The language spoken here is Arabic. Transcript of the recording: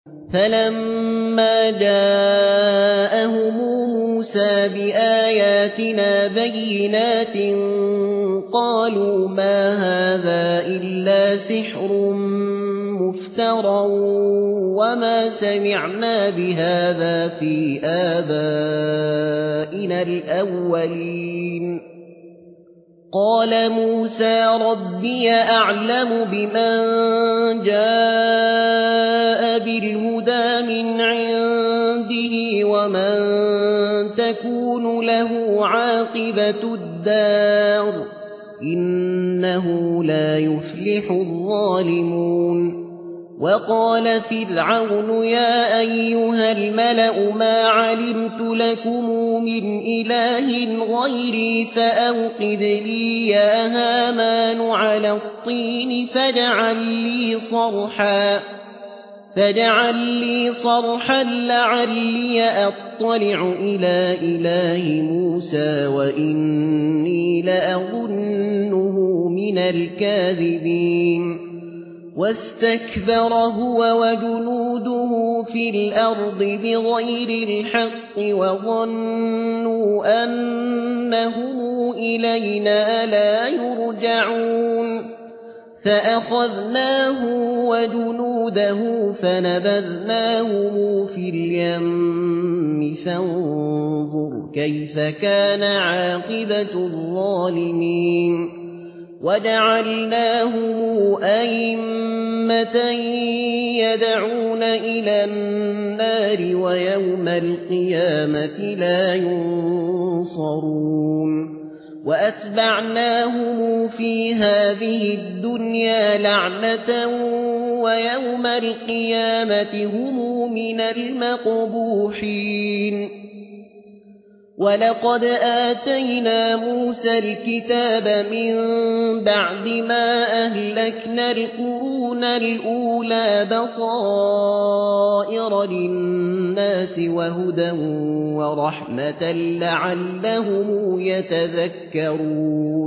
فلما جاءهم موسى بآياتنا بينات قالوا ما هذا إلا سحر مفترى وما سمعنا بهذا في آبائنا الأولين. قال موسى ربي أعلم بمن جاء بالهدى من عنده ومن تكون له عاقبة الدار إنه لا يفلح الظالمون. وقال فرعون يا أيها الملأ ما علمت لكم من إله غيري فأوقد لي يا هامان على الطين فاجعل لي صرحا لعلي أطلع إلى إله موسى وإني لأظنه من الكاذبين. واستكبر هو وجنوده في الأرض بغير الحق وظنوا أنهم إلينا لا يرجعون. فأخذناه وجنوده فنبذناهم في اليم فانظر كيف كان عاقبة الظالمين. وجعلناهم أئمة يدعون إلى النار ويوم القيامة لا ينصرون. وأتبعناهم في هذه الدنيا لعنة ويوم القيامة هم من المقبوحين. ولقد آتينا موسى الكتاب من بعد ما أهلكنا القرون الأولى بصائر للناس وهدى ورحمة لعلهم يتذكرون.